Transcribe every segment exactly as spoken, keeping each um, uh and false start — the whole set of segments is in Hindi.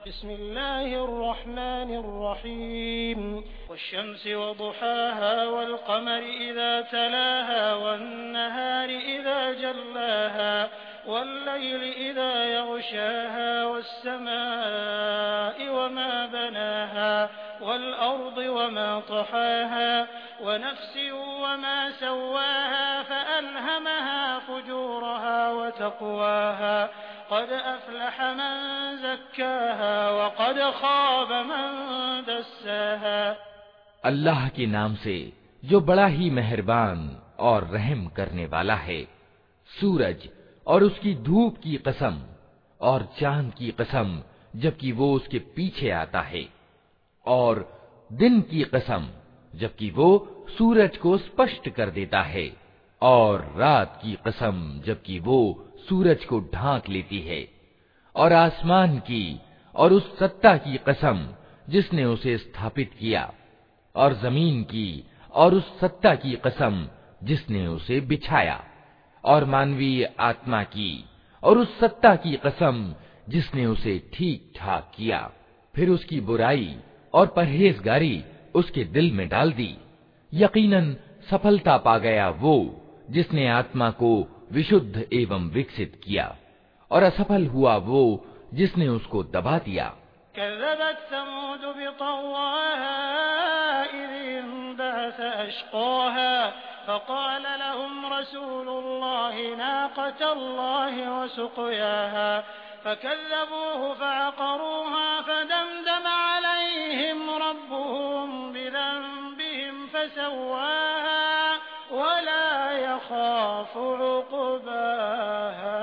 बिस्मिल्लाहिर्रहमानिर्रहीम वश्शम्सि वदुहाहा वल्क़मरि इज़ा तलाहा वन्नहारि इज़ा जल्लाहा वल्लैलि इज़ा यग़शाहा वस्समाइ वमा बनाहा वल्अर्दि वमा तहाहा वनफ्सिन वमा सव्वाहा फ़अल्हमहा फ़ुजूरहा वतक़वाहा क़द अफ़्लह मन ज़क्काहा वक़द ख़ाब मन दस्साहा। अल्लाह के नाम से जो बड़ा ही मेहरबान और रहम करने वाला है। सूरज और उसकी धूप की कसम और चांद की कसम जबकि वो उसके पीछे आता है, और दिन की कसम जबकि वो सूरज को स्पष्ट कर देता है, और रात की कसम जबकि वो सूरज को ढांक लेती है, और आसमान की और उस सत्ता की कसम जिसने उसे स्थापित किया, और जमीन की और उस सत्ता की कसम जिसने उसे बिछाया, और मानवीय आत्मा की और उस सत्ता की कसम जिसने उसे ठीक ठाक किया, फिर उसकी बुराई और परहेजगारी उसके दिल में डाल दी। यकीनन सफलता पा गया वो जिसने आत्मा को विशुद्ध एवं विकसित किया, और असफल हुआ वो जिसने उसको दबा दिया। कज़्ज़बत समूद बितग़वाहा इज़ इंबअस अश्क़ाहा फ़क़ाल लहुम रसूलुल्लाहि नाक़तल्लाहि वसुक़याहा फ़कज़्ज़बूहु फ़अक़रूहा फ़दमदम अलैहिम रब्बुहुम बिज़ंबिहिम फ़सव्वाहा वला यख़ाफ़ु उक़बाहा।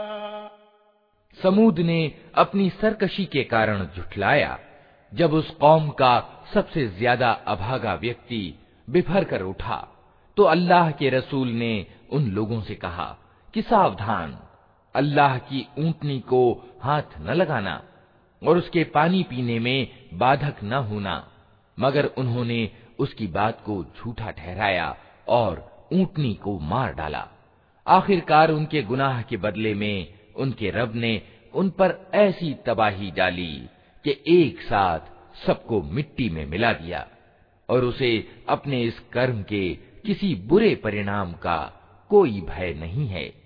समूद ने अपनी सरकशी के कारण झुठलाया जब उस कौम का सबसे ज्यादा अभागा व्यक्ति बिफर कर उठा, तो अल्लाह के रसूल ने उन लोगों से कहा कि सावधान, अल्लाह की ऊंटनी को हाथ न लगाना और उसके पानी पीने में बाधक न होना, मगर उन्होंने उसकी बात को झूठा ठहराया और ऊंटनी को मार डाला। आखिरकार उनके गुनाह के बदले में उनके रब ने उन पर ऐसी तबाही डाली कि एक साथ सबको मिट्टी में मिला दिया, और उसे अपने इस कर्म के किसी बुरे परिणाम का कोई भय नहीं है।